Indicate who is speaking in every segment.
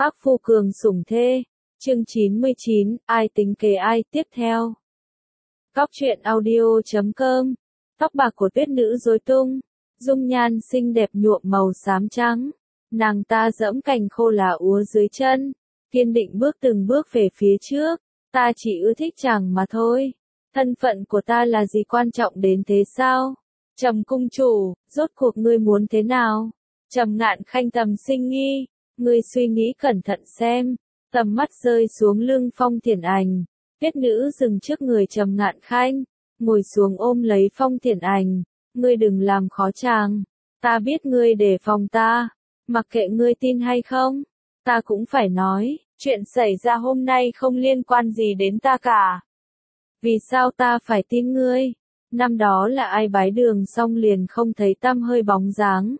Speaker 1: Ác phu cường sủng thê. Chương 99, ai tính kế ai tiếp theo. Góc truyện audio.com. Tóc bạc của tuyết nữ rối tung, dung nhan xinh đẹp nhuộm màu xám trắng. Nàng ta giẫm cành khô lá úa dưới chân, kiên định bước từng bước về phía trước. Ta chỉ ưa thích chàng mà thôi. Thân phận của ta là gì quan trọng đến thế sao? Trầm cung chủ, rốt cuộc ngươi muốn thế nào? Trầm Ngạn Khanh tầm sinh nghi, ngươi suy nghĩ cẩn thận xem. Tầm mắt rơi xuống lưng Phong Thiển Ảnh, tuyết nữ dừng trước người Trầm Ngạn Khanh, ngồi xuống ôm lấy Phong Thiển Ảnh. Ngươi đừng làm khó chàng, ta biết ngươi đề phòng ta, mặc kệ ngươi tin hay không, ta cũng phải nói, chuyện xảy ra hôm nay không liên quan gì đến ta cả. Vì sao ta phải tin ngươi? Năm đó là ai bái đường xong liền không thấy tăm hơi bóng dáng.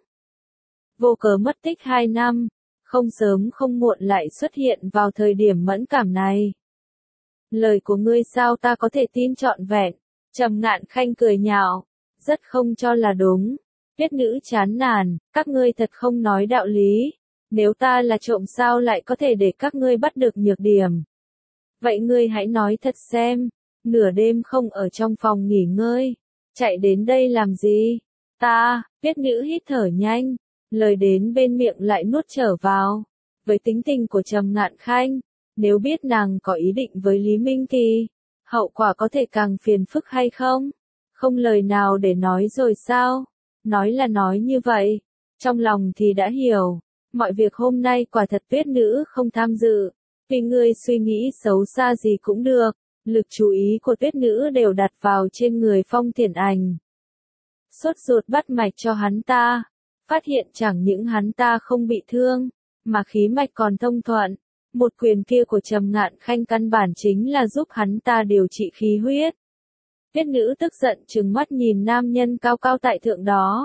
Speaker 1: Vô cớ mất tích 2 năm, không sớm không muộn lại xuất hiện vào thời điểm mẫn cảm này. Lời của ngươi sao ta có thể tin trọn vẹn? Trầm Ngạn Khanh cười nhạo, rất không cho là đúng. Tuyết nữ chán nản, các ngươi thật không nói đạo lý. Nếu ta là trộm sao lại có thể để các ngươi bắt được nhược điểm? Vậy ngươi hãy nói thật xem, nửa đêm không ở trong phòng nghỉ ngơi, chạy đến đây làm gì? Tuyết nữ hít thở nhanh, lời đến bên miệng lại nuốt trở vào. Với tính tình của Trầm Ngạn Khanh, nếu biết nàng có ý định với Lý Minh Kỳ, hậu quả có thể càng phiền phức hay không? Không lời nào để nói rồi sao? Nói là nói như vậy, trong lòng thì đã hiểu. Mọi việc hôm nay quả thật tuyết nữ không tham dự. Vì ngươi suy nghĩ xấu xa gì cũng được, lực chú ý của tuyết nữ đều đặt vào trên người Phong Thiển Ảnh. Sốt ruột bắt mạch cho hắn ta, phát hiện chẳng những hắn ta không bị thương, mà khí mạch còn thông thuận. Một quyền kia của Trầm Ngạn Khanh căn bản chính là giúp hắn ta điều trị khí huyết. Tuyết nữ tức giận trừng mắt nhìn nam nhân cao cao tại thượng đó.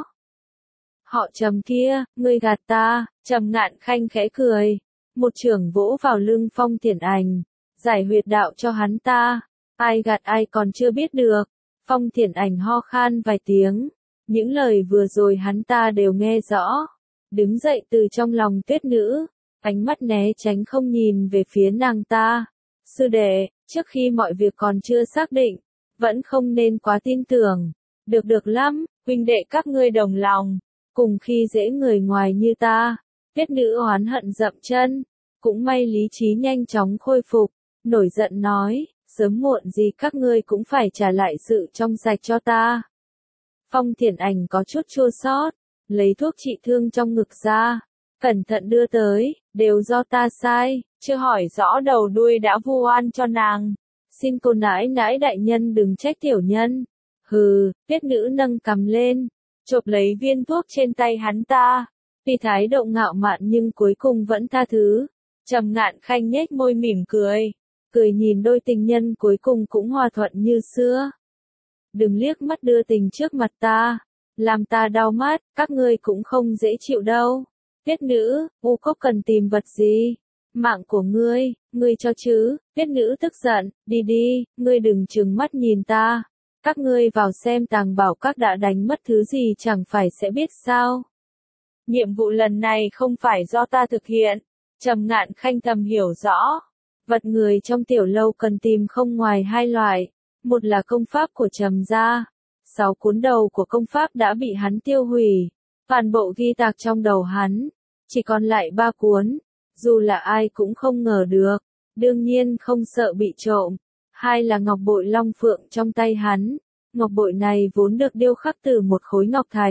Speaker 1: Họ Trầm kia, ngươi gạt ta. Trầm Ngạn Khanh khẽ cười, một chưởng vỗ vào lưng Phong Thiển Ảnh, giải huyệt đạo cho hắn ta. Ai gạt ai còn chưa biết được. Phong Thiển Ảnh ho khan vài tiếng, những lời vừa rồi hắn ta đều nghe rõ. Đứng dậy từ trong lòng tuyết nữ, ánh mắt né tránh không nhìn về phía nàng ta. Sư đệ, trước khi mọi việc còn chưa xác định, vẫn không nên quá tin tưởng. Được lắm, huynh đệ các ngươi đồng lòng, cùng khi dễ người ngoài như ta. Tuyết nữ oán hận dậm chân, cũng may lý trí nhanh chóng khôi phục, nổi giận nói, sớm muộn gì các ngươi cũng phải trả lại sự trong sạch cho ta. Phong Thiển Ảnh có chút chua xót, lấy thuốc trị thương trong ngực ra, cẩn thận đưa tới, đều do ta sai, chưa hỏi rõ đầu đuôi đã vu oan cho nàng. Xin cô nãi nãi đại nhân đừng trách tiểu nhân. Hừ, tuyết nữ nâng cằm lên, chộp lấy viên thuốc trên tay hắn ta. Tuy thái độ ngạo mạn nhưng cuối cùng vẫn tha thứ. Trầm Ngạn Khanh nhếch môi mỉm cười nhìn đôi tình nhân cuối cùng cũng hòa thuận như xưa. Đừng liếc mắt đưa tình trước mặt ta, làm ta đau mắt, các ngươi cũng không dễ chịu đâu. Tuyết nữ, U Cốc cần tìm vật gì? Mạng của ngươi cho chứ? Tuyết nữ tức giận, đi, ngươi đừng trừng mắt nhìn ta. Các ngươi vào xem tàng bảo các đã đánh mất thứ gì chẳng phải sẽ biết sao? Nhiệm vụ lần này không phải do ta thực hiện. Trầm Ngạn Khanh thầm hiểu rõ. Vật người trong tiểu lâu cần tìm không ngoài 2 loại. Một là công pháp của Trầm gia. 6 cuốn đầu của công pháp đã bị hắn tiêu hủy. Toàn bộ ghi tạc trong đầu hắn. Chỉ còn lại 3 cuốn. Dù là ai cũng không ngờ được. Đương nhiên không sợ bị trộm. 2 là ngọc bội long phượng trong tay hắn. Ngọc bội này vốn được điêu khắc từ một khối ngọc thạch.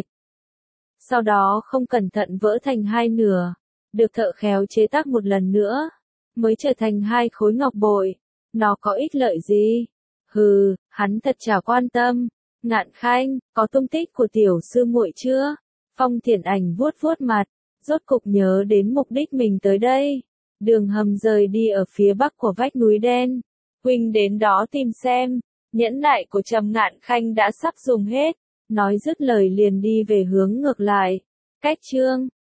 Speaker 1: Sau đó không cẩn thận vỡ thành 2 nửa. Được thợ khéo chế tác một lần nữa, mới trở thành 2 khối ngọc bội. Nó có ích lợi gì? Hừ, hắn thật chả quan tâm. Ngạn Khanh, có tung tích của tiểu sư muội chưa? Phong Thiển Ảnh vuốt vuốt mặt, rốt cục nhớ đến mục đích mình tới đây. Đường hầm rời đi ở phía bắc của vách núi đen. Huynh đến đó tìm xem. Nhẫn nại của Trầm Ngạn Khanh đã sắp dùng hết. Nói dứt lời liền đi về hướng ngược lại. Cách chương